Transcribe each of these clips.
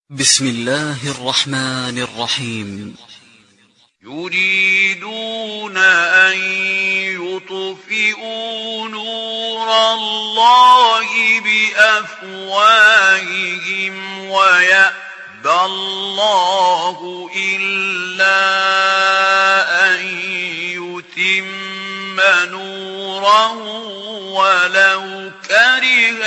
بسم الله الرحمن الرحيم. يريدون أن يطفئوا نور الله بأفواههم ويأبى الله إلا أن يتم نوره ولو كره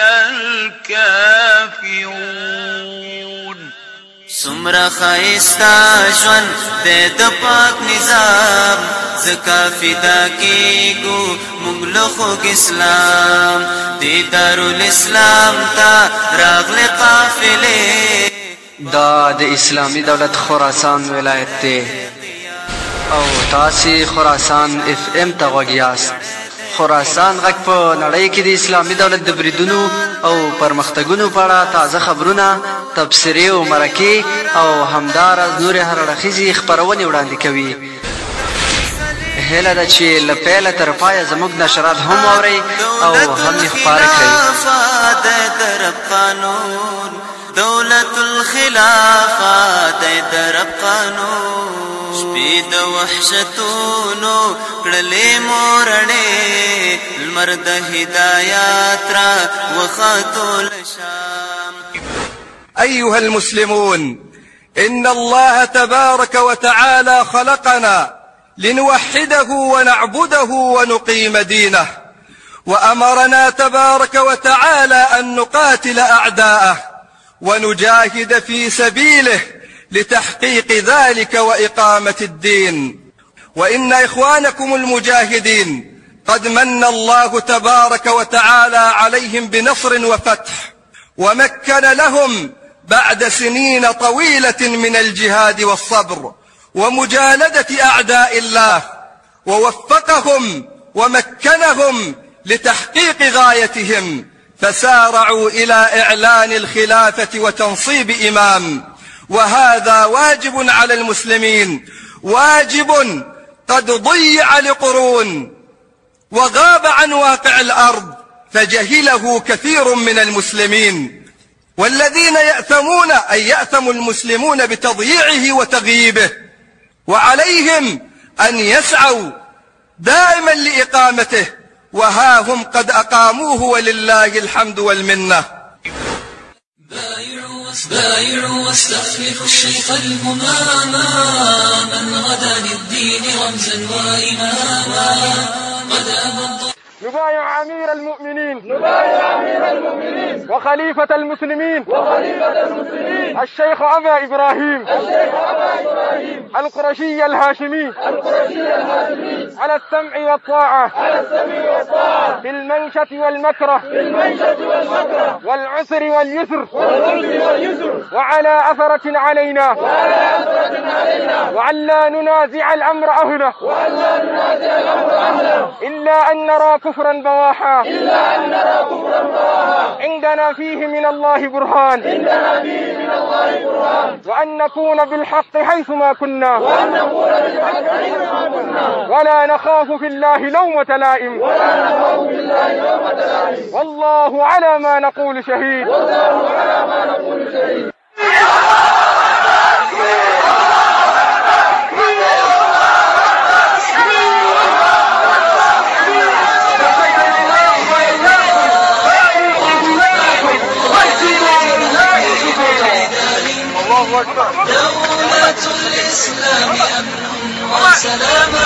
الكافرون. سمرا خائستا جوان د پاک نظام زکا فدا کیگو مغلقو اسلام دی دارالاسلام تا راغل قافلے دا د اسلامی دولت خراسان ولایت ته او تاسې خراسان اف ام ته غوږ یاست. خراسان غږ په نړۍ کې د اسلامي دولت د بریدونو او پرمختګونو په اړه تازه خبرونه، تبصرې او مرکې او همداراز نورې هر اړخیزې خپرونې وړاندې کوي. هیله ده چې له پیله تر پایه زموږ نشرات هم واورئ او هم یې خپاره کړئ. دولت الخلافه درب قانون شپید وحشتونو کړلې مورړې المرد هدايات را وخاتل شام. أيها المسلمون، إن الله تبارك وتعالى خلقنا لنوحده ونعبده ونقيم دينه، وأمرنا تبارك وتعالى أن نقاتل أعداءه ونجاهد في سبيله لتحقيق ذلك وإقامة الدين. وإن إخوانكم المجاهدين قد من الله تبارك وتعالى عليهم بنصر وفتح، ومكن لهم بعد سنين طويلة من الجهاد والصبر ومجالدة أعداء الله، ووفقهم ومكنهم لتحقيق غايتهم، فسارعوا إلى إعلان الخلافة وتنصيب إمام. وهذا واجب على المسلمين، واجب قد ضيع لقرون وغاب عن واقع الأرض فجهله كثير من المسلمين، والذين يأثمون أي يأثم المسلمون بتضييعه وتغييبه، وعليهم أن يسعوا دائما لإقامته، وها هم قد أقاموه ولله الحمد والمنة. بايعوا واستخلفوا الشيخ الهماما من غدا للدين رمزا وإماما قد أبض. نبايع أمير المؤمنين وخليفة المسلمين الشيخ أبا إبراهيم القرشي الهاشمي على السمع والطاعة في المنشة والمكره والعسر واليسر وعلى أثرة علينا وعلى ننازع الأمر أهله إلا أن نرى كفرا بواحا عندنا فيه من الله برهان وأن نكون بالحق حيثما كنا ولا نخاف في الله لومة لائم والله على ما نقول شهيد. دولة الإسلام أمن وسلاما.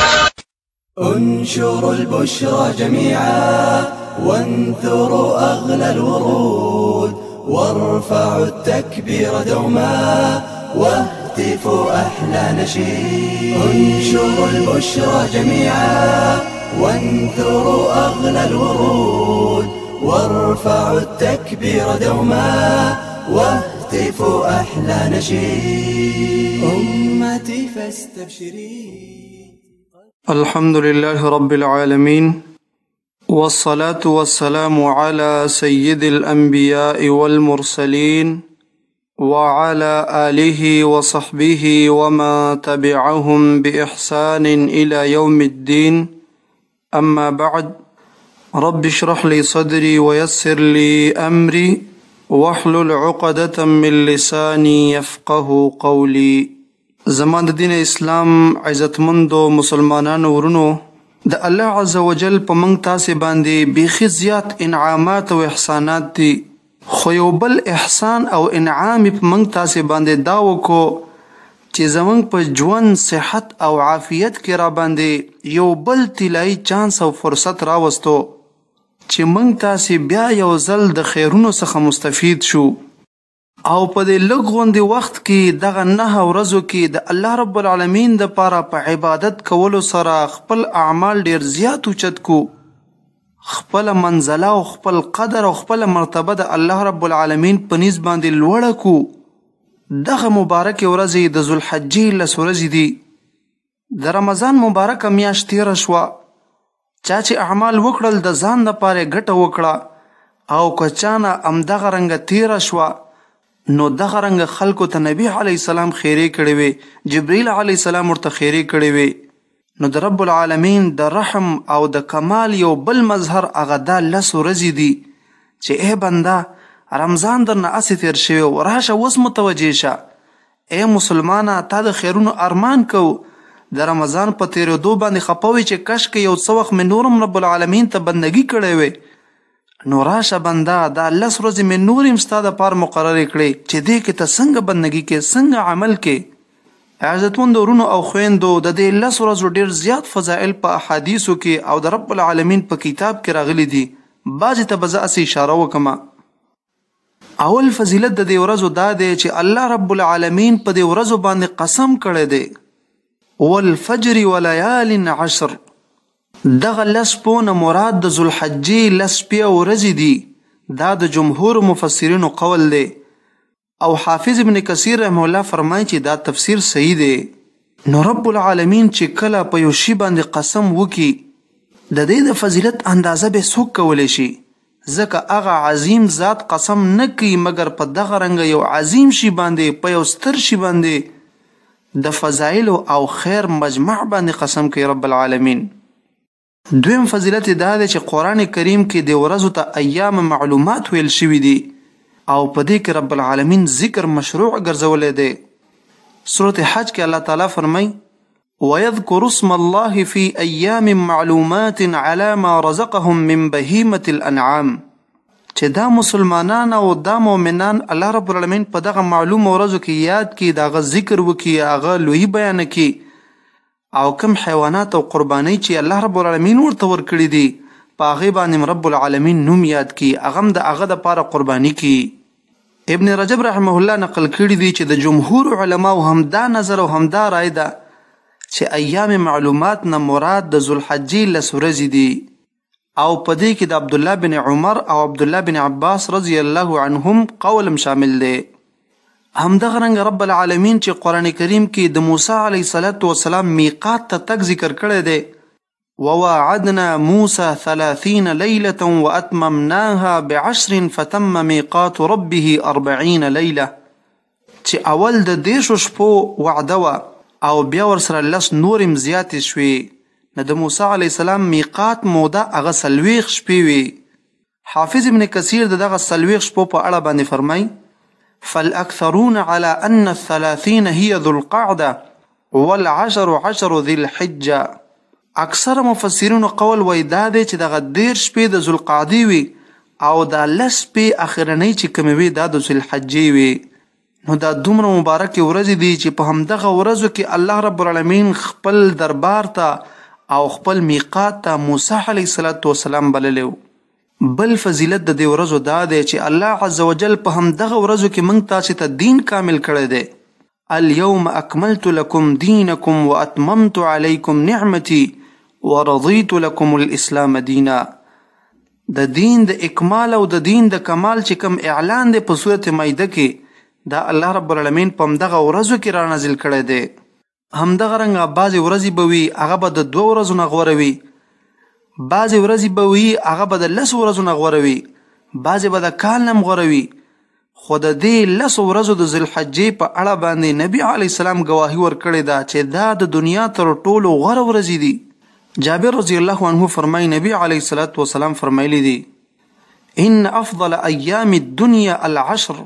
انشروا البشرى جميعا وانثروا أغلى الورود وارفعوا التكبير دوما واهتفوا أحلى نشيد. انشروا البشرى جميعا وانثروا أغلى الورود وارفعوا التكبير دوما واهتفوا أحلى نشيد. أمتي فاستبشري. الحمد لله رب العالمين، والصلاة والسلام على سيد الأنبياء والمرسلين وعلى آله وصحبه وما تبعهم بإحسان إلى يوم الدين. أما بعد، رب اشرح لي صدري ويسر لي أمري واحلل عقدة من لساني يفقه قولي. زما د دین اسلام عزتمندو مسلمانانو ورونو، د الله عز وجل په موږ تاسې باندې بیخي زیات انعامات او احسانات دي، خو یو بل احسان او انعام په موږ تاسې باندې دا وکړو چې زموږ په ژوند صحت او عافیت کې را باندې یو بل طلایي چانس او فرصت راوستو چې موږ تاسې بیا یو ځل د خیرونو څخه مستفید شو او په دې لږ غوندې وخت کې دغه 9 ورځو کې د الله رب العالمین دپاره په عبادت کولو سره خپل اعمال ډیر زیات اوچت کو، خپل منزله او خپل قدر او خپل مرتبه د الله رب العالمین په نسبت باندې لوړه کو. دغه مبارک ورځې د ذوالحجې 10 ورځې دي. د رمضان مبارکه میاشت تیره شوه، چا چې اعمال وکړل د ځان دپاره ګټه وکړه او که چا نه همدغه رنګه تیره شوه نو دغه رنګه خلکو ته نبي علیه السلام خیرې کړې وې، جبریل علیه السلام ورته خیرې کړې وې. نو د رب العالمین د رحم او د کمال یو بل مظهر هغه دا 10 ورځې دي چې ای بنده رمضان درنه اسې تیر شوی و، راشه اوس متوجه شه، ای مسلمانه تا د خیرونو ارمان کو، د رمضان په تیرېدو باندې خفه وي چې کشکې یو څه وخت مې نورم رب العالمین ته بندګي کړی وی، نو راشه بنده دا 10 ورځې مې نور هم ستا دپاره مقررې کړې چې دې کې ته څنګه بندګي کې، څنګه عمل کې. عزتمندو ورونو او خویندو، د دې 10 ورځو ډېر زیات فضایل په احادیثو کې او د رب العالمین په کتاب کې راغلي دي. بعضې ته به زه اسې اشاره وکړم. اول فضیلت د دې ورځو دا دی چې الله رب العالمین په دې ورځو باندې قسم کړی دی، والفجر وليال 10. دغه 10 شپونه مراد د ذوالحجې 10 شپې ورځې دي. دا د جمهور مفسرینو قول دی او حافظ ابن کثیر رحمه الله فرمایي چې دا تفسیر صحیح دی. نو رب العالمین چې کله په یو شي باندې قسم وکي د دې د فضیلت اندازه به څوک کولی شي، ځکه هغه عظیم ذات قسم نه کوي مګر په دغه رنګه یو عظیم شي باندې، په یو ستر شي باندې د فضایل او خیر مجمع باندې قسم کوي رب العالمین. دویم فضیلت دا دی چې قرآن کریم کې د ورځو ته ایام معلومات ویل شوي دي او په دې کې رب العالمین ذکر مشروع ګرځولی دی. سورة حج کې الله تعالی فرمایي وَيَذْكُرُ اسْمَ اللَّهِ فِي أَيَّامٍ مَعْلُومَاتٍ عَلَى مَا رَزَقَهُم مِّن بَهِيمَةِ الْأَنْعَامِ، چې دا مسلمانان او دا مؤمنان الله رب العالمین په دغه معلوم ورځو کې یاد کړي، د هغه ذکر وکړي، هغه لوی بیان کړي او کوم حیوانات او قربانۍ چې الله رب العالمین ورته ورکړي دي په هغې باندې رب العالمین نوم یاد کړي، هغه هم د هغه دپاره قرباني کړي. ابن رجب رحمه الله نقل کړي دي چې د جمهور علماو هم دا نظر او هم دا رای ده چې ایام معلومات نه مراد د ذوالحجې 10 ورځې دي او په دې کې د عبدالله بن عمر او عبدالله بن عباس رضی الله عنهم قولم شامل دی. همدغه رنګ رب العالمین چې قرآن کریم کې د موسی علیه السلام میقات ته تک ذکر کړی دی، وواعدنا موسی 30 لیلة واتممناها ب10 فتم میقات ربه 40 لیله، چې اول د 10 شپو وعده وه او بیا ورسره 10 نورم زیاتې شوې، نو د موسی علیه السلام میقات موده هغه 40 شپې وي. حافظ ابن کثیر دغه 40 شپو په اړه باندې فرمایي فالأكثرون على أن 30 هي ذو القعدة وال10 ذي الحجة. اکثر مفسرینو قول وی دا دی چې دغه 10 شپې د ذوالقعدې وي او دا 10 شپې اخرنۍ چې کومې وي دا د ذوالحجې وي. نو دا دومره مبارکې ورځې دي چې په همدغه ورځو کې الله رب العالمین خپل دربار ته او خپل میقات ته موسی علیه السلام بللی و. بل فضیلت د دې ورځو دا دی چې الله عز وجل په همدغه ورځو کې موږ تاسې ته دین کامل کړی دی. اليوم اکملت لکم دینکم واتممت علیکم نعمتی ورضیت لکم الاسلام دینا. د دین د اکمال او د دین د کمال چې کوم اعلان دی په صورت مایده کې دا الله رب العالمین په همدغه ورځو کې را نازل کړی دی. همدغه رنګه بعضې ورځې به وي هغه به د 2 ورځو نه غوره وي، بعضې ورځې به وي هغه به د 10 ورځو نه غوره وي، بعضې به د کال نه هم غوره وي. خو د دې 10 ورځو د ذوالحجې په اړه باندې نبي علیه السلام ګواهي ورکړې ده چې دا د دنیا تر ټولو غوره ورځې دي. جابر رضی الله عنه فرمایي نبي علیه السلام فرمایلی دي إن أفضل أيام الدنيا 10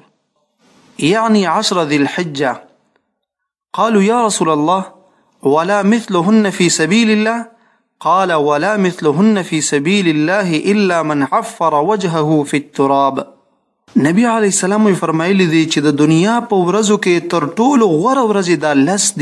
يعني 10 ذي الحجة. قالوا يا رسول الله ولا مثلهن في سبيل الله؟ قال ولا مثلهن في سبيل الله إلا من عفر وجهه في التراب. نبی علیہ السلام فرمایلی دی چې د دنیا په ورځو کې تر ټولو غوره ورځې دا 10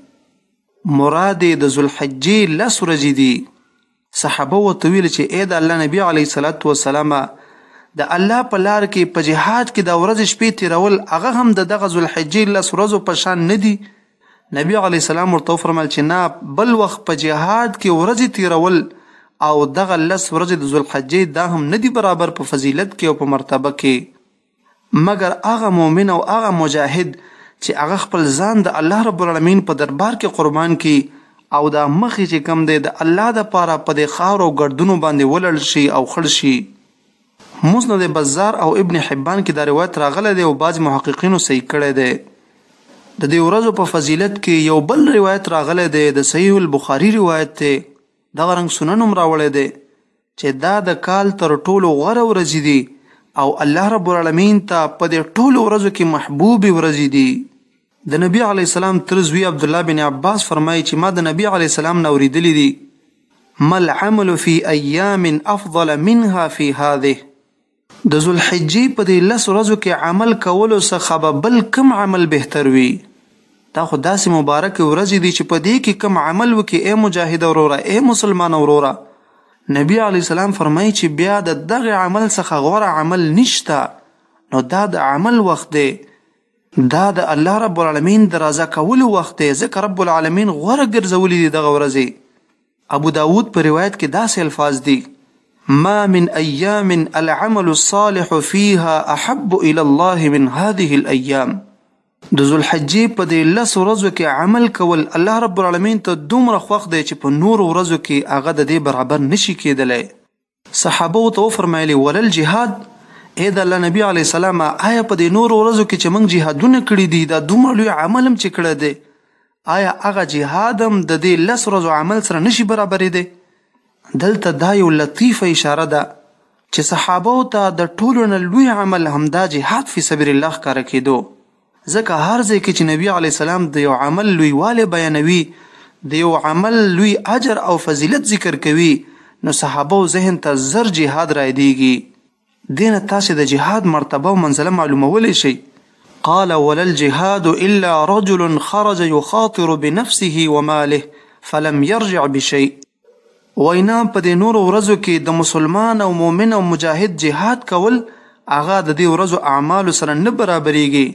دي، مراد د ذوالحجې 10 ورځې دي. صحابه ورته ویل چې اې د الله نبی علیه الصلاة والسلام د الله په لار کې په جهاد کې د ورځې شپې تیرول هغه هم د دغه ذوالحجې 10 ورځو په شان نه دي. نبی علیه السلام ورته فرمایل چې نه، بل وخت په جهاد کې ورځې تیرول او دغه 10 ورځې د ذوالحجې دا هم نه دي برابر په فضیلت کې او په مرتبه کې، مگر هغه مؤمن او هغه مجاهد چې هغه خپل ځان د الله رب العالمین په دربار کې قربان کړي او دا مخې چې کم دی د الله د پاره په دې خاورو او ګردونو باندې ولړل شي او خړ شي. مسند بزار او ابن حبان کې دا روایت راغلی دی او بعض محققینو صحیح کړی دی. د دې ورځو په فضیلت کې یو بل روایت راغلی دی، د صحیح البخاري روایت دی، دغه رنګ سنن هم راوړی دی چې دا د کال تر ټولو غوره ورځې دي او الله رب العالمین ته په دې ټولو ورځو کې محبوب ورځې دي. د نبی علیه السلام تر زوی عبد الله بن عباس فرمایي چې ما د نبی علیه السلام نه اوریدلی دي ما العمل فی ایام افضل منها فی هذه. د ذوالحجې په دې 10 ورځو کې عمل کولو څخه به بل کم عمل بهتر وي. دا خو داسې مبارک ورځې دي چې په دې کې کم عمل وکړي ای مجاهد وروره، ای مسلمان وروره. نبی علیه السلام فرمایي چې بیا د دغه عمل څخه غوره عمل نشته. نو دا د عمل وخت دی، دا د الله رب العالمین د رضا کولو وخت دی، ځکه رب العالمین غوره ګرځولي دي دغه ورځې. ابو داود په روایت کې داسې الفاظ دي ما من ایام العمل الصالح فيها احب الى الله من هذه الايام. د ذوالحجې په دې 10 ورځو کې عمل کول الله رب العالمین ته دومره خوښ دی چې په نور ورځو کې هغه د دې برابر نشي کېدلی. صحابه ورته وفرمایلي ولل جهاد، ای د الله نبی علیه السلام آیا په دې نور ورځو کې چې موږ جهادونه کړي دي دا دومره لوی عمل هم چې کړی دی، آیا هغه جهاد هم د دې 10 ورځو عمل سره نشي برابرېدی؟ دلته دا یو لطیفه اشاره ده چې صحابه ته د ټولو نه لوی عمل همدا جهاد فی سبیل الله ښکاره کېدو. ځکه هر ځای کې چې نبی علیه السلام د یو عمل لویوالی بیانوي، د یو عمل لوی اجر او فضیلت ذکر کوي، نو صحابه ذهن ته زر جهاد رایدیږي. دې نه تاسې د جهاد مرتبه او منزله معلومولی شئ. قال ولا الجهاد الا رجل خرج يخاطر بنفسه وماله فلم يرجع بشيء. وینا په دې نورو ورځو کې د مسلمان او مؤمن او مجاهد جهاد کول هغه د دې ورځو اعمالو سره نه برابرېږي،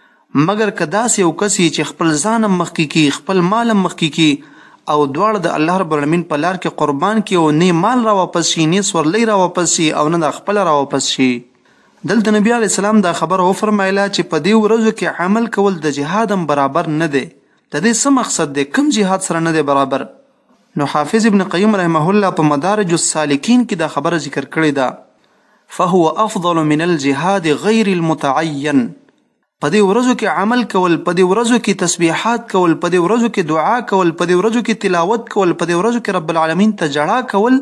مگر که داسې یو کس چې خپل ځان هم مخکې کي، خپل مال هم مخکې کي او دواړه د الله رب العالمین په لار کې قربان کي او نه مال را واپس شي، نه سورلی را واپس شي او نه د خپل را واپس شي. دلته نبی علیه السلام دا خبره وفرمایله چې په دې ورځو کې عمل کول د جهاد هم برابر نه دی. د دې څه مقصد دی؟ کوم جهاد سره نه دی برابر؟ نو حافظ ابن قیم رحمه الله په مدارج السالکین کې دا خبره ذکر کړې ده فهو افضل من الجهاد غیر المتعین. په دې ورځو کې عمل کول، په دې ورځو کې تسبیحات کول، په دې ورځو کې دعا کول، په دې ورځو کې تلاوت کول، په دې ورځو کې رب العالمین ته جړا کول،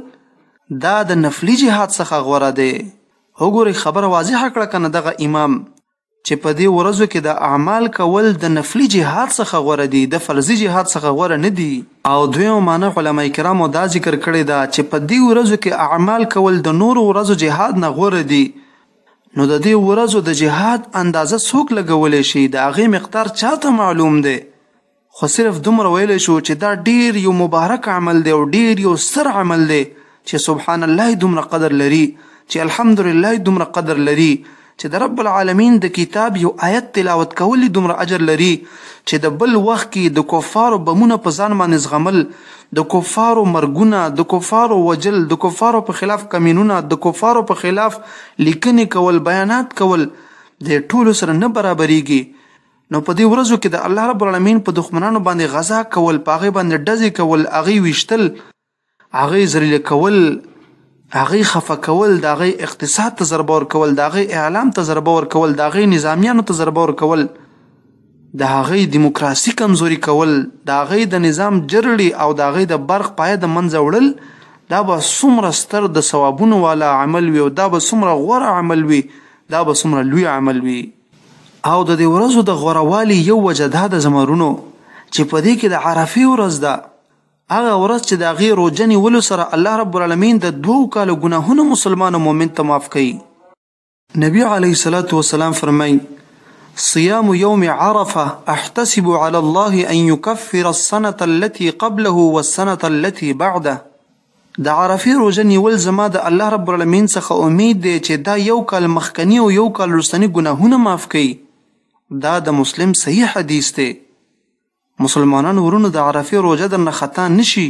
دا د نفلی جهاد څخه غوره دی. وګورئ خبره واضحه کړه کنه دغه امام چې په دې ورځو کې د اعمال کول د نفلی جهاد څخه غوره دي، د فرضي جهاد څخه غوره نه دي. او دویم معنی علما کرامو دا ذکر کړی دا چې په دې ورځو کې اعمال کول د نورو ورځو جهاد نه غوره دي. نو د دې ورځو د جهاد اندازه څوک لګولی شي؟ د هغې مقدار چاته معلوم دی؟ خو صرف دومره ویلی شو چې دا ډیر یو مبارک عمل دی او ډیر یو ستر عمل دی چې سبحان الله دومره قدر لري، چې الحمدلله دومره قدر لري، چې د رب العالمین د کتاب یو آیت تلاوت کولی دومره اجر لري، چې د بل وخت کې د کفارو بمونه په ځان باندې زغمل، د کفارو مرګونه، د کفارو وجل، د کفارو په خلاف کمینونه، د کفارو په خلاف لیکنې کول، بیانات کول د ټولو سره نه برابرېږي. نو په دې ورځو کې د الله رب العالمین په دښمنانو باندې غزا کول، په هغې باندې ډزې کول، هغې ویشتل، هغې ذلیله کول، هغې خفه کول، د هغې اقتصاد ته ضربه ورکول، د هغې اعلام ته ضربه ورکول، د هغې نظامیانو ته ضربه ورکول، د هغې دیموکراسي کمزوري کول، د هغې د نظام جرړې او د هغې د برق پایه د منځه وړل، دا به څومره ستر د ثوابونو والا عمل وي او دا به څومره غوره عمل وي، دا به څومره لوی عمل وي. او د دې ورځو د غوروالي یو وجه دا د زمرونو چې په دې کې د عرفې ورځ ده، هغه ورځ چې د هغې روژه نیولو سره الله رب العالمین د 2 کالو ګناهونه مسلمان او مؤمن ته معاف کوي. نبی علیه الصلاة والسلام فرمایي: صيام يوم عرفة احتسب على الله أن يكفر السنة التي قبله والسنة التي بعده. د عرفې روژه نیول زما د الله رب العالمین څخه امید دی چې دا 1 کال مخکنی او 1 کال وروستني ګناهونه معاف کوي. دا د مسلم صحیح حدیث دی. مسلمانانو ورونو د عرفې روژه درنه خطا نشي.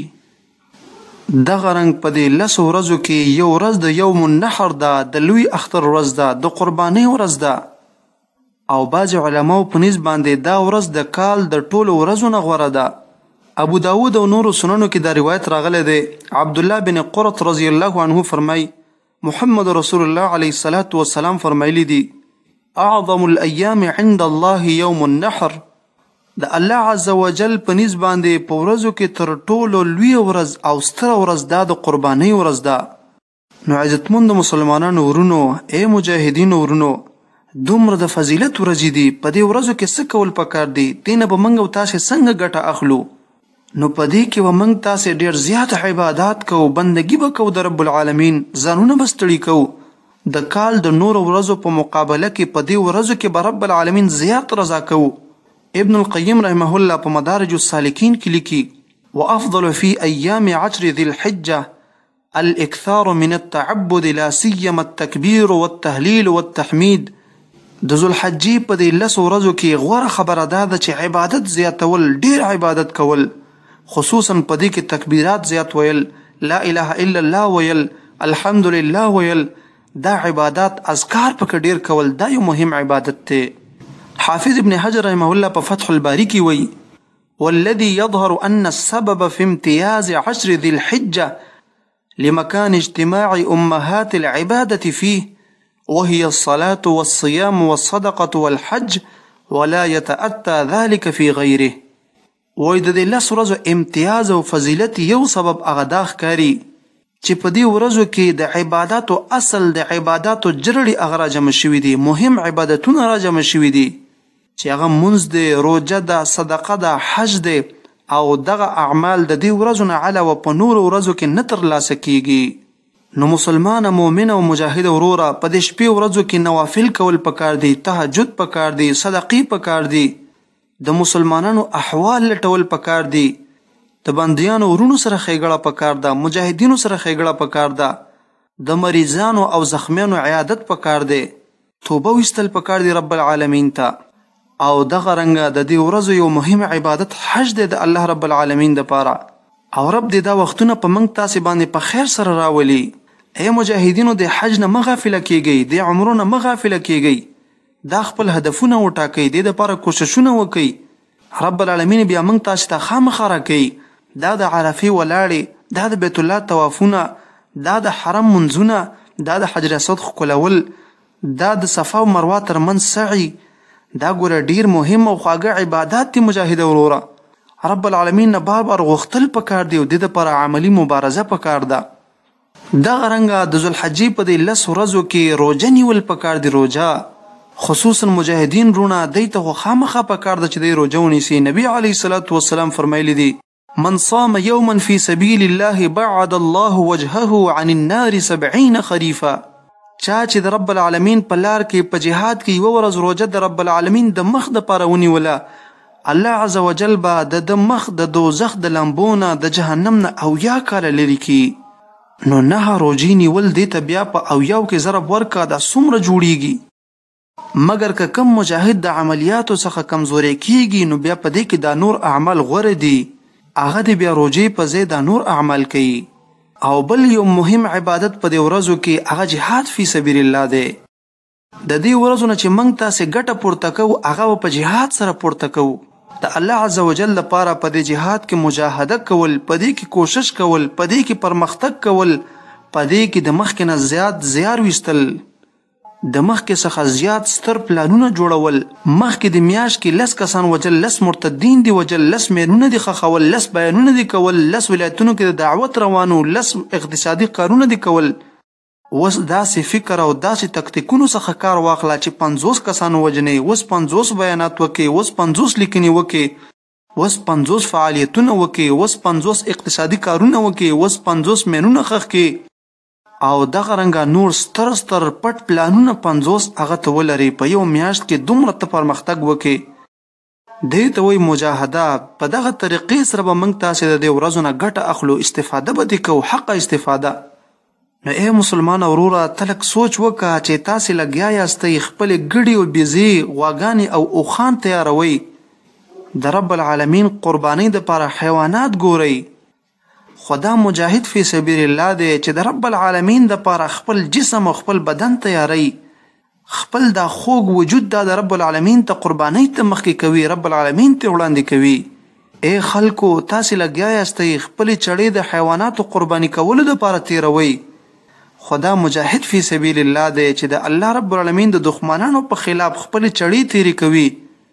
دغه رنګ په دې 10 ورځو کې یو ورځ د یوم النحر ده، د لوی اختر ورځ ده، د قربانۍ ورځ ده. او بعض علماو په نسبت باندې دا ورځ د کال د ټولو ورځو نه غوره ده. ابو داود او نورو سننو کې دا روایت راغلی دی. عبد الله بن قرط رضی الله عنه فرمای: محمد رسول الله علیه الصلاة والسلام فرمایلی دي: اعظم الايام عند الله يوم النحر. د الله عز وجل په نسبت باندې په ورځو کې تر ټولو لوی ورځ او ستره ورځ دا د قربانۍ ورځ ده. نو عزتمند مسلمانانو ورونو، ای مجاهدینو ورونو، دومره د فضیلت ورځې دي، په دې ورځو کې څه کول پکار دي؟ دې نه به موږ او تاسې څنګه ګټه اخلو؟ نو په دې کې به موږ تاسې ډېر زیات عبادات کوو، بندګي به کوو د رب العالمین، ځانونه به ستړي کوو. د کال د نورو ورځو په مقابله کې په دې ورځو کې به رب العالمین زیات رضا کوو. ابن القیم رحمه الله په مدارج السالکین کې لیکي: وافضل في ايام 10 ذي الحجه الاكثار من التعبد لا سيما التكبير والتهليل والتحميد. د ذوالحجې په دې 10 ورځو کې غوره خبره دا ده چې عبادت زیاتول، ډیر عبادت کول، خصوصا په دې کې تکبیرات زیات ویل، لا اله الا الله ویل، الحمدلله ویل، دا عبادات اذکار پکې ډیر کول، دا یو مهم عبادت دی. حافظ ابن حجر رحمه الله په فتح الباری کې وایي: والذي يظهر أن السبب في امتياز 10 ذي الحجة لمكان اجتماع أمهات العبادة فيه وهي الصلاة والصيام والصدقة والحج ولا يتأتى ذلك في غيره. وای د دې 10 ورځو امتیاز او فضیلت یو سبب هغه دا ښکاري چې په دې ورځو کې د عباداتو اصل، د عباداتو جرړې هغه راجمع شوي دي، مهم عبادتونه راجمع شوي دي چې هغه مونځ دی، روژه ده، صدقه ده، حج دی، او دغه اعمال د دې ورځو نه علاوه په نورو ورځو کې نه ترلاسه کیږي. نو مسلمان، مؤمن او مجاهد وروره، په دې شپې ورځو کې نوافل کول پکار دي، تهجد پکار دي، صدقې پکار دي، د مسلمانانو احوال لټول پکار دي، د بندیانو ورونو سره ښېګړه پکار ده، مجاهدینو سره ښېګړه پکار ده، د مریضانو او زخمیانو عیادت پکار دی، توبه ویستل پکار دی رب العالمین ته. او دغه رنګه د دې ورځو یو مهم عبادت حج دی د الله رب العالمین دپاره، او رب دې دا وختونه په موږ تاسې باندې په خیر سره راولي. ای مجاهدینو، د حج نه مه غافله کیږئ، د عمرو نه مه غافله کیږئ، دا خپل هدفونه وټاکئ، دې دپاره کوششونه وکئ. رب العالمین بیا موږ تاسې ته خامخا راکوي. دا د عرفې ولاړې، دا د بیت الله طوافونه، دا د حرم منځونه، دا د حجر اسود ښکلول، دا د صفا او مروه ترمنځ سعی، دا ګوره ډیر مهم او خواږه عبادات دي مجاهده وروره. رب العالمین نه بار بار غوښتل پکار دی او د دپاره عملي مبارزه پکار ده. دغه رنګه د ذوالحجې په دې 10 ورځو کې روژه نیول پکار دي. روژه خصوصا مجاهدین رونه، دوی ته خو خامخا پکار ده چې دوی روژه ونیسي. نبي علیه الصلاة والسلام فرمایلی دي: من صام یوما فی سبیل الله بعد الله وجهه عن النار 70 خریفا. چا چې د رب العالمین په لار کې په جهاد کې یوه ورځ روژه د رب العالمین د مخ دپاره ونیوله، الله عز وجل به د مخ د دوزخ د لمبو نه، د جهنم نه 80 کاله لرې کړي. نو 9 روژې نیول دې ته بیا په 80 کې ضرب ورکړه، دا څومره جوړیږي؟ مګر که کم مجاهد د عملیاتو څخه کمزوری کیږي، نو بیا په دې کې دا نور اعمال غوره دي، هغه دې بیا روژې په ځای دا نور اعمال کوي. او بل یو مهم عبادت په دې ورځو کې هغه جهاد فی سبیل الله دی. د دې ورځو نه چې موږ تاسې ګټه پورته کوو، هغه په جهاد سره پورته کوو. د الله عز وجل لپاره په دې جهاد کې مجاهده کول، په دې کې کوشش کول، په دې کې پرمختګ کول، په دې کې د مخکې نه زیات زیار ویستل، د مخکې څخه زیات ستر پلانونه جوړول، مخکې د میاشت کې 10 کسان وجل، 10 مرتدین دي وجل، 10 میرونه دي خښول، 10 بیانونه دي کول، 10 ولایتونو کې د دعوت روانو، 10 اقتصادي کارونه دي کول. اوس داسې فکر او داسې تکتیکونو څخه کار واخله چې 50 کسان وجنې، اوس 50 بیانات وکړي، اوس 50 لیکنې وکړي، اوس 50 فعالیتونه وکړي، اوس 50 اقتصادي کارونه وکړي، اوس 50 میرونه خښ کړي، او دغه رنګه نور ستر ستر پټ پلانونه 50 هغه ته ولري. په یو میاشت کې دومره ته پرمختګ وکړي، دې ته وایي مجاهده. په دغه طریقې سره به موږ تاسې د دې ورځو نه ګټه اخلو، استفاده به دې کوو، حقه استفاده. نو ای مسلمان وروره، ته لږ سوچ وکړه چې تاسې لګیا یاستئ خپلې ګډې او بیزې غواګانې او اوښان تیاروئ، د رب العالمین قربانۍ دپاره حیوانات ګورئ. خو دا مجاهد فی سبیل الله دی چې د رب العالمین دپاره خپل جسم او خپل بدن تیاری، خپل دا خوږ وجود دا د رب العالمین ته قربانۍ ته مخکې کوي، رب العالمین ته وړاندې کوي. ای خلکو، تاسې لګیا یاستئ خپلې چړې د حیواناتو قرباني کولو دپاره تیروئ. خو دا مجاهد فی سبیل الله دی چې د الله رب العالمین د دښمنانو په خلاف خپلې چړې تیرې کوي،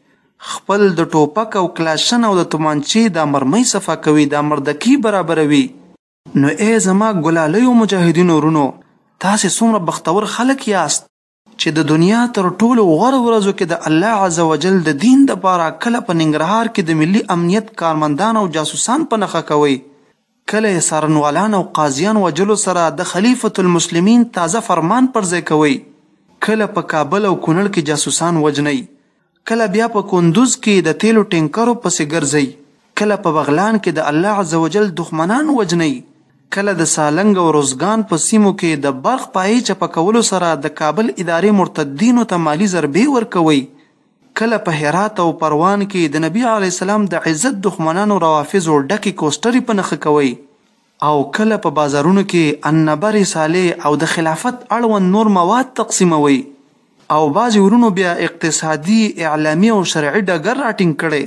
خپل د ټوپک او کلاشن او د تومانچې دا مرمۍ صفا کوي، دا مردکي برابروي. نو ای زما ګلالیو مجاهدینو ورونو، تاسې څومره بختور خلک یاست چې د دنیا تر ټولو غوره ورځو کې د الله عز وجل د دین دپاره کله په ننګرهار کې د ملي امنیت کارمندان او جاسوسان په نښه کوئ، کله یې څارنوالان او قاضیان وجلو سره د خلیفة المسلمین تازه فرمان پر ځای کوئ، کله په کابل او کونړ کې جاسوسان وجنئ، کله بیا په کندوز کې د تیلو ټینکرو پسې ګرځئ، کله په بغلان کې د الله عز وجل دښمنان وجنئ، کله د سالنګ او روزګان په سیمو کې د برق پایې چپه کولو سره د کابل ادارې مرتدینو ته مالی ضربې ورکوئ، کله په هرات او پروان کې د نبي علیه السلام د عزت دښمنانو روافظو ډکې کوسټرې په نښه کوئ، او کله په بازارونو کې النبه رسالې او د خلافت اړوند نور مواد تقسیموئ، او بعضې ورونو بیا اقتصادي، اعلامي او شرعي ډګر راټینګ کړی.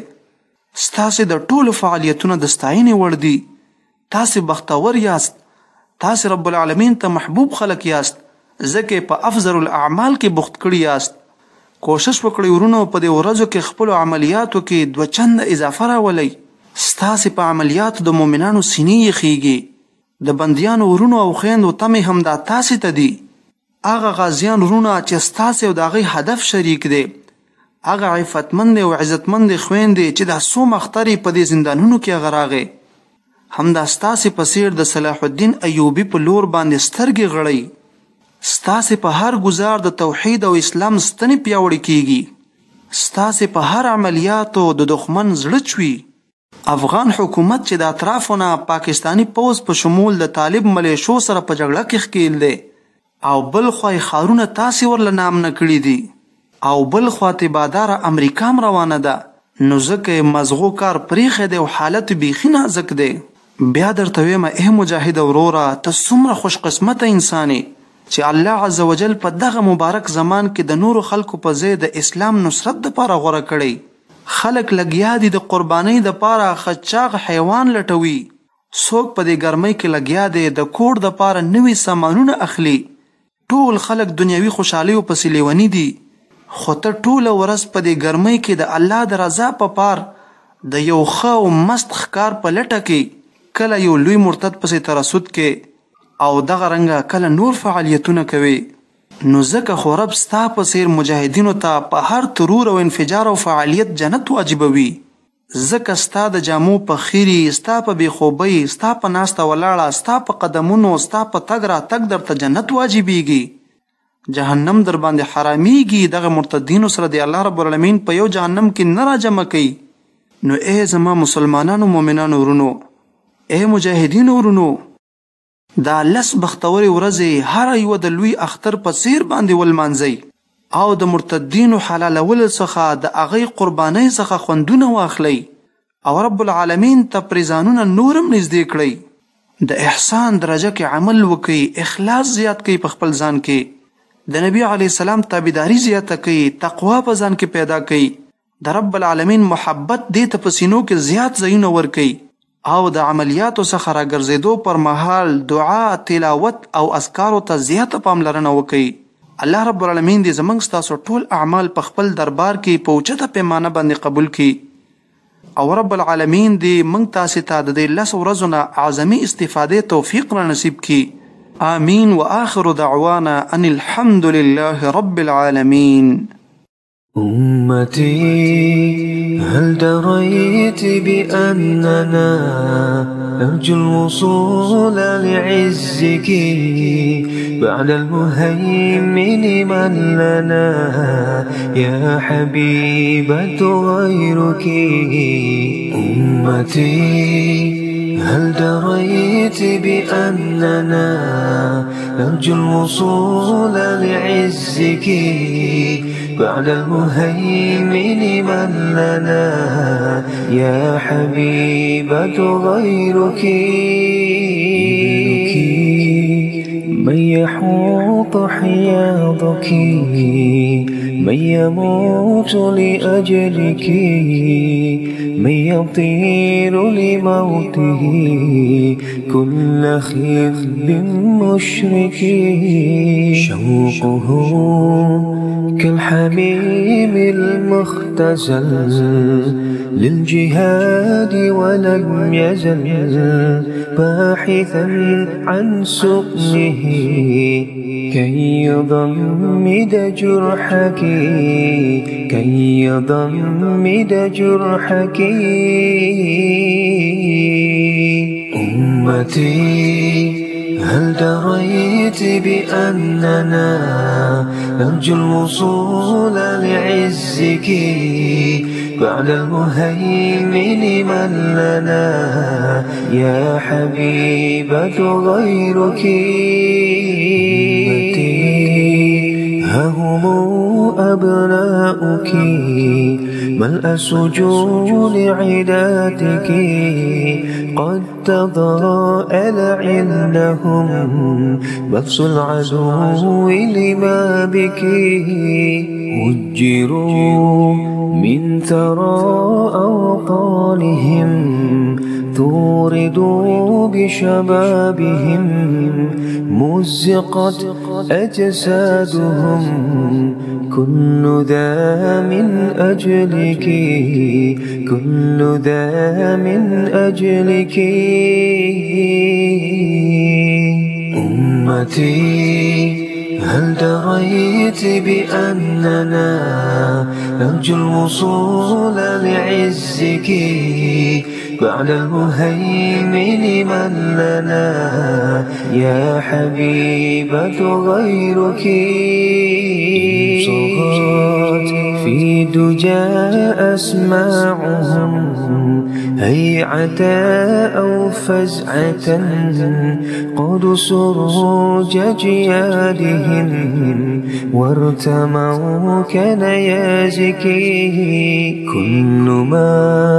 ستاسې د ټولو فعالیتونه د ستاینې وړ دي. تاسې بختور یاست، تاسې رب العالمین ته محبوب خلک یاست، ځکه په افضل الاعمال کې بوخت کړي یاست. کوشش وکړئ ورونو په دې ورځو کې خپلو عملیاتو کې 2 چنده اضافه راولئ. ستاسې په عملیاتو د مؤمنانو سینې یخیږي. د بندیانو ورونو او خویندو تمې همدا تاسې ته دي. هغه غازیان ورونه چې ستاسې او د هغوی هدف شریک دی، هغه عفتمندې او عزتمندې خویندې چې دا څو مخترې په دې زندانونو کې هغه راغی، همدا ستاسې په څېر د صلاح الدین ایوبي په لور باندې سترګې غړئ. ستاسې په هر ګزار د توحید او اسلام ستنې پیاوړې کیږي. ستاسې په هر عملیاتو د دښمن زړه چوي. افغان حکومت چې د اطرافو نه پاکستانی پوځ په شمول د طالب ملیشو سره په جګړه کې ښکیل دی، او بل خوا یې ښارونه تاسې ورله نامنه کړي دي، او بل خوا تباداره امریکا هم روانه ده. نو ځکه یې مزغو کار پریښی دی او حالت بیخي نازک دی. بیا درته ویمه ای مجاهد وروره، ته څومره خوش قسمته انسان یې چې الله عز وجل په دغه مبارک زمان کې د نورو خلکو په ځای د اسلام نصرت دپاره غوره کړی. خلک لګیا دي د قربانۍ دپاره خچاغ حیوان لټوي، څوک په دې ګرمۍ کې لګیا دی د کور دپاره نوي سامانونه اخلي. ټول خلک دنیوي خوشحالیو پسې لیوني دي، خو ته ټوله ورځ په دې ګرمۍ کې د الله د رضا په پار د یو ښه او مست ښکار په لټه کې کله یو لوی مرتد پسې ترصد کې او دغه رنګه کله نور فعالیتونه کوي. نو ځکه خو رب ستا په څېر مجاهدینو ته په هر ترور او انفجار او فعالیت جنت واجبوي. ځکه ستا د جامو په خیري، ستا په بېخوبۍ، ستا په ناسته ولاړه، ستا په قدمونو، ستا په تګ راتګ درته جنت واجبیږي، جهنم در باندې حرامیږي. دغه مرتدینو سره د الله رب العالمین په یو جهنم کې نه راجمع کوي. نو ای زما مسلمانانو مؤمنانو ورونو، ای مجاهدینو ورونو، دا 10 بختورې ورځې هر یوه د لوی اختر په څیر باندې ولمانځئ، او د مرتدینو حلالولو څخه د هغوی قربانۍ څخه خوندونه واخلئ، او رب العالمین ته پرې ځانونه نور هم نږدې کړئ. د احسان درجه کې عمل وکئ، اخلاص زیات کئ په خپل ځان کې، د نبی علیه السلام تابعداري زیاته کئ، تقوا په ځان کې پیدا کئ، د رب العالمین محبت دې ته په سینو کې زیات ځایونه ورکئ، او د عملیاتو څخه راګرځېدو پر مهال دعا، تلاوت او اذکارو ته زیاته پاملرنه وکئ. الله رب العالمین دې زموږ ستاسو ټول اعمال په خپل دربار کې په اوچته پیمانه باندې قبول کړي او رب العالمین دې موږ تاسو ته د دې 10 ورځو نه اعظمي استفادې توفیق را نصیب کړي. آمین. وآخر دعوانا ان الحمد لله رب العالمين. أمتي هل دريت بأننا نرجو الوصول لعزك بعد المهيمن من لنا يا حبيبة غيرك؟ أمتي هل دريت بأننا نرجو الوصول لعزك بعد المهيمن من لنا يا حبيبة غيرك؟ من يحوط حياضك من يموت لأجلك من يطير لموته كل خذب مشرك شوقه كالحميم المختزل للجهاد ولم يزل باحثا عن سؤله كي يضمد جرحك كي يضمد جرحك. أمتي هل دريت بأننا نرجو الوصول لعزك بعد المهيمن من لنا يا حبيبة غيرك؟ ها هم أبناؤك ملء سجون عداتك قد تضاءل عندهم بطش العدو لما بك هجروا من ثرى أوطانهم توردوا بشبابهم مزقت أجسادهم كل ذا من أجلك كل ذا من أجلك. أمتي هل دريت بأننا نرجو الوصول لعزك بعد المهيمن من لنا يا حبيبة غيرك؟ صغات في دجى أسماعهم هيعة أو فزعة قد سروج جيادهم وارتموا كنيازك كل ما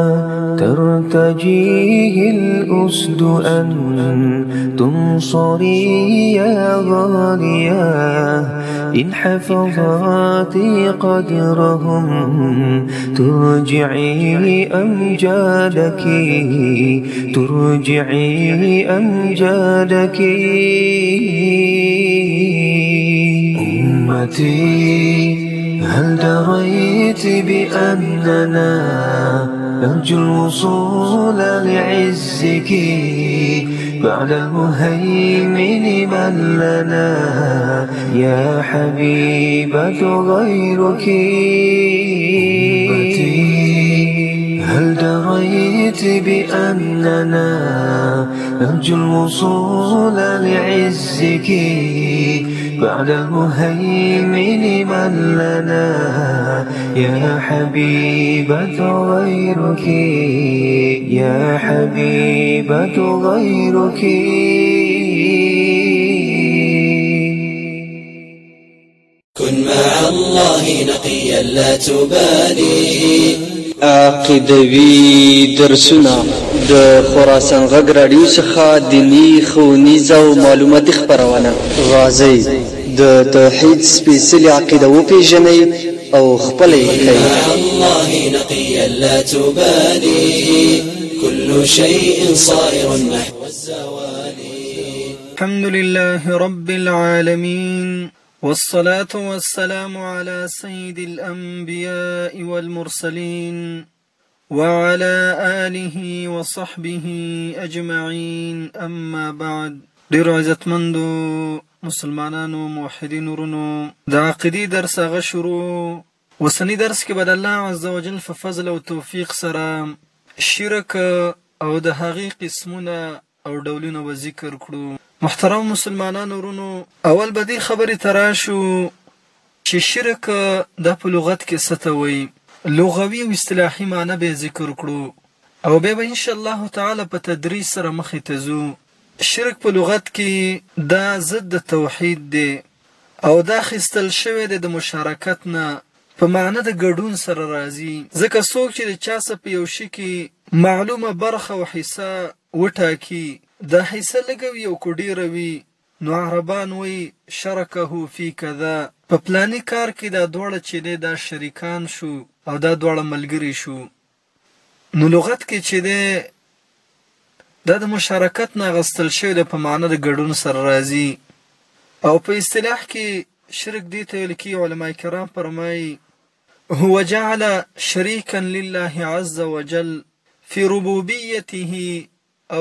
ترتجيه الأسد أن تنصري يا غالية إن حفظت قدرهم ترجعي أمجادك ترجعي أمجادك. أمتي هل دريت بأننا نرجو الوصول لعزك بعد المهيمن من لنا يا حبيبة غيرك؟ هل دريت بأننا نرجو الوصول لعزك بعد المهيمن من لنا يا حبيبة غيرك يا حبيبة غيرك. كن مع الله نقيا لا تبالي. عقیدوي درسونه د خراسان غږ راډیو څخه دینی ښوونیز او معلوماتي خپرونه غازی د توحید سپېڅلې عقیده وپېژنئ او خپله یې کړئ. مع الله نقيا لا تبالي كل شيء صائر نحو الزوال. الحمد لله رب العالمين والصلاة والسلام على سيد الأنبياء والمرسلين وعلى آله وصحبه أجمعين أما بعد. ډیرو عزتمندو مسلمانانو موحدینو ورونو، د عقیدې درس هغه شروع. وسنی درس کې به د الله عز وجل په فضل او توفیق سره شرک او د هغې قسمونه او ډولونه به ذکر کړو. محترم مسلمانانو ورونو، اول به دې خبرې ته راشو چې شرک دا په لغت کې څه ته وایي، لغوي او اصطلاحي معنی به ذکر کړو او بیا به انشاءالله تعالی په تدریس سره مخې ته ځو. شرک په لغت کې دا ضد د توحید دی او دا اخیستل شوی دی د مشارکت نه، په معنی د ګډون سره راځي. ځکه څوک چې د چا څه په یو شي کې معلومه برخه او حصه وټاکي، دا حصه لږه وي او که ډېره وي، نو عربان وایي شرکه فی کذا، په پلاني کار کې دا دواړه چې دی دا شریکان شو او دا دواړه ملګري شو. نو لغت کې چې دی دا د مشارکت نه اخیستل شوی دی، په معنی د ګډون سره راځي. او په اصطلاح کې شرک دې ته ویل کېږي. علما کرام فرمایي هو جعل شریکا لله عز وجل فی ربوبیته او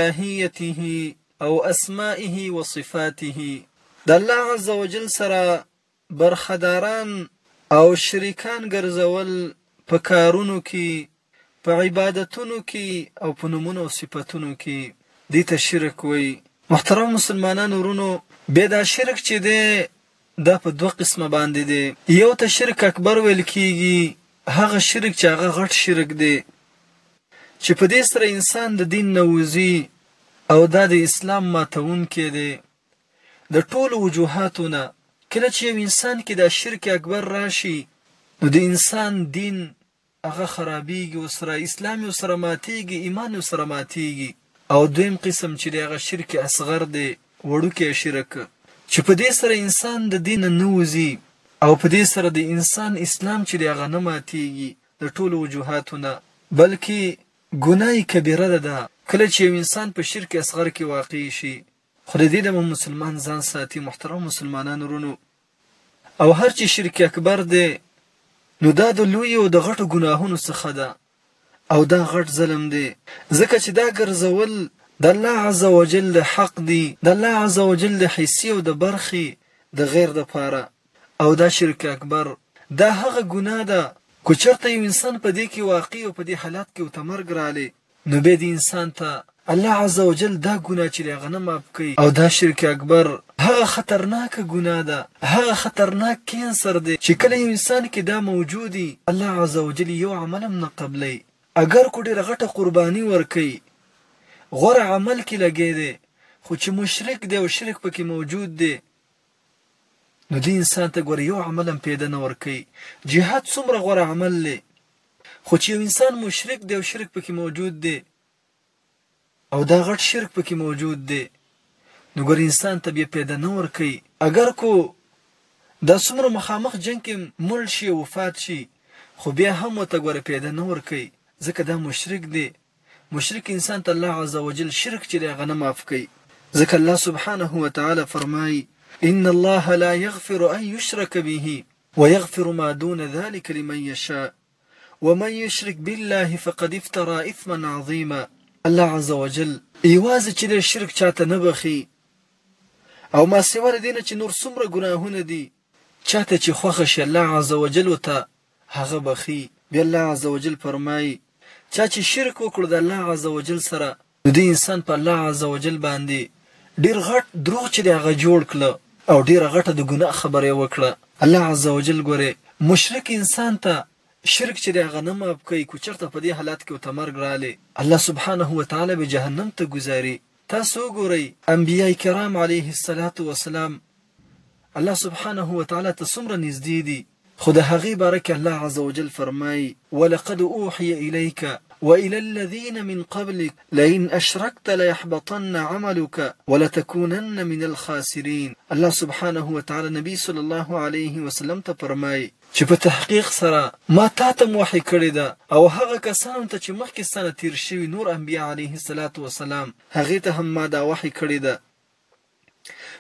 الهیته او اسمائه و صفاته. د الله عز وجل سره برخداران او شریکان ګرځول په کارونو کې، په عبادتونو کې او په نومونو او صفتونو کې، دې ته شرک وایي. محترم مسلمانانو ورونو، بیا دا شرک چې دی دا په دوه قسمه باندې دی. یو ته شرک اکبر ویل کېږي، هغه شرک چې هغه غټ شرک دی چې په دې سره انسان د دین نه وځي او دا د اسلام ماتونکی دی د ټولو وجوهاتو نه. کله چې یو انسان کې دا شرک اکبر راشي نو د انسان دین هغه خرابېږي، ورسره اسلام یې ورسره ماتېږي، ایمان یې ورسره ماتېږي. او دویم قسم چې دی هغه شرک اصغر دی، وړوکی شرک، چې په دې سره انسان د دین نه وځي او په دې سره د انسان اسلام چې دی هغه نه ماتېږي د ټولو وجوهاتو نه، بلکې ګناه کبیره ده کله چې یو انسان په شرک اصغر کې واقع شي. خو د دې نه مسلمان ځان ساتي. محترم مسلمانانو ورونو، او هر چې شرک اکبر دی نو دا د لوی او د غټو ګناهونو څخه ده او دا غټ ظلم دی، ځکه چې دا ګرځول د الله عز وجل د حق دی، د الله عز وجل د حصې او د برخې د غیر د پاره. او دا شرک اکبر دا هغه ګناه ده که چېرته یو انسان په دې کې واقع او په دې حالات کې ورته مرګ رالی، نو بیا د انسان ته الله عز وجل دا ګناه چې هغه نه معاف کوي. او دا شرک اکبر هغه خطرناکه ګناه ده، هغه خطرناک کینسر دی چې کله یو انسان کې دا موجودي، الله عز وجل یو عمل هم نه قبلی. اگر کو ډېره غټه قرباني ورکوي، غوره عمل کې لګی دی، خو چې مشرک دی او شرک پکې موجود دی، نو دې انسان ته ګوره یو عمل هم پیدا نه ورکوي. جهاد څومره غوره عمل دی، خو چې یو انسان مشرک دی او شرک پکې موجود دی او دا غټ شرک پکې موجود دی، نو ګوره انسان ته بیا پیدا نه ورکوي. اگر کو دا څومره مخامخ جنګ کې مړ شي او وفات شي، خو بیا هم ورته ګوره پیدا نه ورکوي، ځکه دا مشرک دی. مشرک انسان ته الله عز وجل شرک چې دی هغه نه معاف کوي. ځکه الله سبحانه وتعالی فرمایي ان الله لا يغفر ان يشرك به ويغفر ما دون ذلك لمن يشاء ومن يشرك بالله فقد افترى اثما عظيما. الله عز وجل ایوازه چې د شرک چاته نه بخي او ما سوا د دینه چې نور څومره ګناهونه دي چاته چې خوښ شي الله عز وجل وته هغه بخي. بیا الله عز وجل فرمایي چا چې شرک وکړ د الله عز وجل سره، نو د انسان په الله عز وجل باندې ډیر غټ دروغ چې هغه جوړ کړه او ډیره غټه د ګناه خبره وکړه. الله عز وجل ګوره مشرک انسان ته شرک چې هغه نه معاف کوي، کو چرته په دې حالت کې ورته مرګ رالی، الله سبحانه وتعالی به جهنم ته ګذاري. تاسو وګورئ انبیاء کرام علیه الصلاة والسلام الله سبحانه وتعالی ته څومره نږدې دي، خو د هغې باره کې الله عز وجل فرمایي ولقد اوحي الیک وإلى الذين من قبلك لئن أشركت ليحبطن عملك ولتكونن من الخاسرين. الله سبحانه وتعالى نبی صلی الله علیه وسلم ته فرمایي چې په تحقیق سره ما تاته وحی کړی ده او هغه کسانو ته چې مخکې ستانه تیر شوي نور انبیاء علیه الصلاة والسلام هغې ته هم ما دا وحی کړی ده.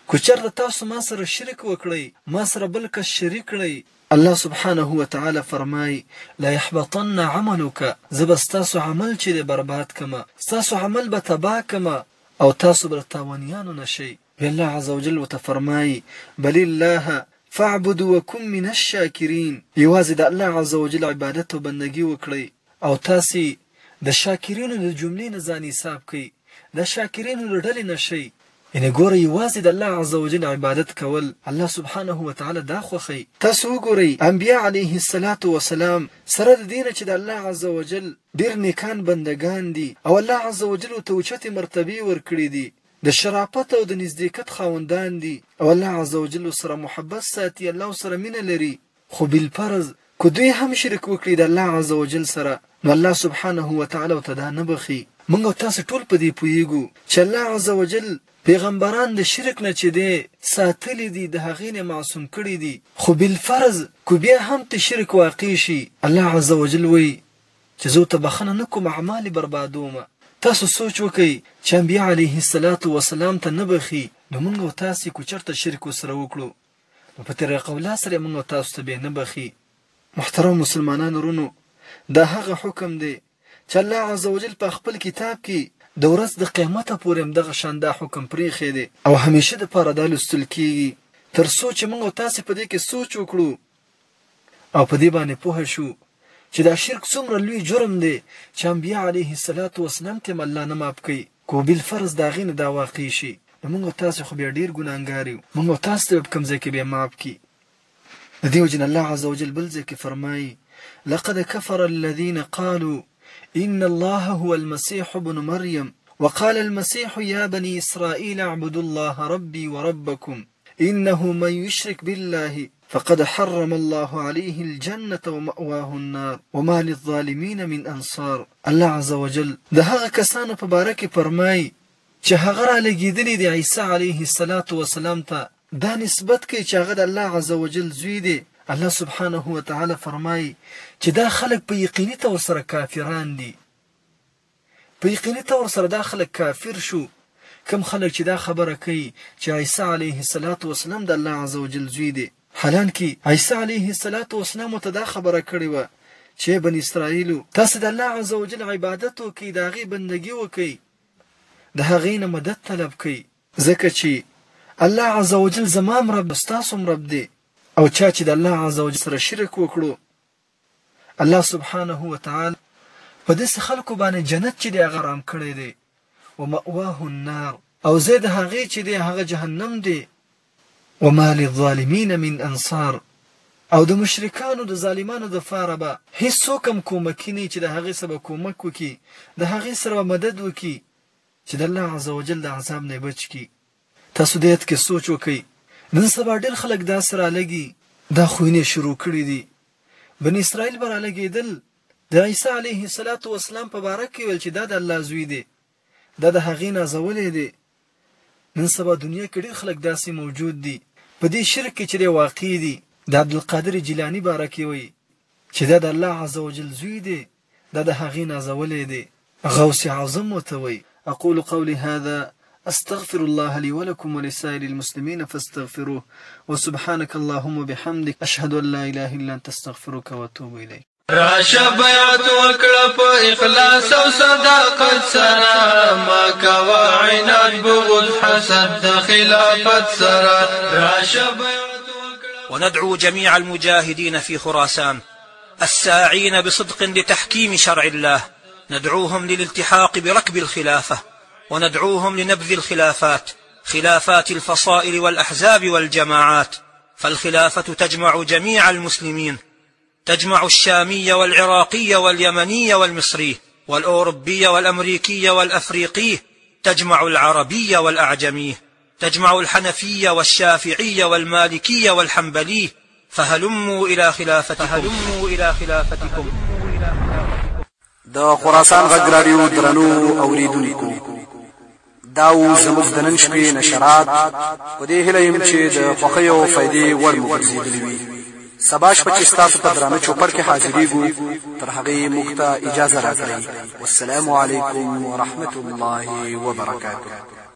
کو چېرته تاسو ما سره شرک وکړئ، ما سره بل کس شریک کړئ، الله سبحانه وتعالی فرمای لا يحبطن عملك، زه به ستاسو عمل چې دی برباد کما، ستاسو عمل به تباه کما او تاسو به تاوانیانو نشئ. الله عز وجل ورته فرمای بل الله فاعبد وكن من الشاکرین، یوازې د الله عز وجل عبادت او بندگی وکړئ او تاسې د شاکرینو د جملې نه ځان حساب کړئ، د شاکرینو د ډلې نشئ. یعنې ګوره یوازې د الله عز وجل عبادت کول الله سبحانه وتعالی دا خوښوي. تاسو وګورئ انبیا علیه السلام سره د دې نه چې د الله عز وجل ډېر نیکان بندگان دي او الله عز وجل ورته اوچتې مرتبې ورکړي دي، د شرافت او د نزدېکت خاوندان دي او الله عز وجل سره محبت ساتي، الله سره مینه لري. خو بالفرض که دوی هم شرک وکړي د الله عز وجل سره، نو الله سبحانه وتعالی ورته دا نه بخي. موږ او تاسو ټول په دې پوهیږو چې الله عز وجل پیغمبران د شرک نه چې دی ساتلی دي، د هغې نه معصوم کړي دي. خو بالفرض که بیا هم ته شرک واقع شي، الله عز وجل وایي چې زه ورته بخښنه نه کوم، اعمال بربادومه. تاسو سوچ وکئ چې انبیا علیه السلام ته نه بخي، نو موږ او تاسې که چېرته شرک ورسره وکړو نو په طریقه الله سره موږ او تاسو ته بیا نه بخي. محترم مسلمانانو ورونو، دا هغه حکم دی چې الله عز وجل په خپل کتاب کې د ورځ د قیامته پورې همدغه شان دا حکم پرېښی دی او همیشه دپاره دا لوستل کېږي تر څو چې موږ او تاسې په دې کې سوچ وکړو او په دې باندې پوه شو چې دا شرک څومره لوی جرم دی چې انبیا علیه السلام ته هم الله نه معاف کوي. که بالفرض د هغې نه دا واقع شي نو موږ او تاسې خو بیا ډېر ګناهګار یو، موږ او تاسو ته به په کوم ځای کې بیا معاف کړي. د دې وجې نه الله عز وجل بل ځای کې فرمایي لقد كفر الذين قالوا إن الله هو المسيح ابن مريم وقال المسيح يا بني إسرائيل اعبدوا الله ربي وربكم إنه من يشرك بالله فقد حرم الله عليه الجنة ومأواه النار وما للظالمين من أنصار. الله عز وجل ده هغه کسانو په باره کې فرمایي چې هغه را لګېدلي د عیسی علیه السلام ته دا نسبت کوي چې هغه د الله عز وجل زوی دی. الله سبحانه وتعالی فرمایي چې دا خلک په یقیني طور سره کافران دي، په یقیني طور سره دا خلک کافر شو. کم خلک چې دا خبره کوي چې عیسی علیه السلام د الله عز وجل زوی دی، حالانکه عیسی علیه السلام ته دا خبره کړې وه چې بني اسرائیلو تاسو د الله عز وجل عبادت وکئ، د هغې بندګي وکئ، د هغې نه مدد طلب کئ، ځکه چې الله عز وجل زما هم رب ستاسو هم رب دی. او چا چې د الله عز وجل سره شرک وکړو، الله سبحانه وتعالی په داسې خلکو باندې جنت چې دی هغه حرام کړی دی، ومأواه النار، او ځای د هغې چې دی هغه جهنم دی، وما للظالمین من انصار، او د مشرکانو د ظالمانو دپاره به هېڅوک هم کومکي نه چې د هغې سره به کومک وکړي، د هغې سره به مدد وکړي چې د الله عز وجل د عذاب نه بچ کړي. تاسو دې کې سوچ وکئ، نن سبا ډېر خلک داسې رالګي دا خوینې شروع کړي دي. بني اسرائیل به رالګېدل د عیسی علیه السلام په باره کې ویل چې دا د الله زوی دی، دا د هغې نازولی دی. نن سبا دنیا کې ډېر خلک داسې موجود دي په دې شرک کې چې دی واقع دي. د عبدالقادر جیلاني باره کې وایي چې دا د الله عز وجل زوی دی، دا د هغې نازولی دی. غوث اعظم ورته وایي أقول قولي هذا أستغفر الله لي ولكم ولسائر المسلمين فاستغفروه وسبحانك اللهم وبحمدك أشهد أن لا إله إلا أنت أستغفرك وأتوب إليك. راشه بیعت وکړه په اخلاص او صداقت سره، ما کوه عناد بغض حسد د خلافت سره. راشه بیعت وکړه. وندعو جميع المجاهدين في خراسان الساعين بصدق لتحكيم شرع الله، ندعوهم للالتحاق بركب الخلافة، وندعوهم لنبذ الخلافات، خلافات الفصائل والأحزاب والجماعات، فالخلافة تجمع جميع المسلمين، تجمع الشامي والعراقي واليمني والمصري والأوروبي والأمريكي والأفريقي، تجمع العربي والأعجمي، تجمع الحنفي والشافعي والمالكي والحنبلي، فهلموا إلى خلافتكم. د خراسان غږ راډیو درنو اوریدونکو، دا و زموږ د نن شپې نشرات. په دې هیله یم چې د خوښۍ او فایدې وړ مو ګرځېدلي وي. سبا شپه چې ستاسو په درانه چوپړ کې حاضرېږو، تر هغې موږ ته اجازه راکړئ. والسلام علیکم ورحمة الله وبرکاته.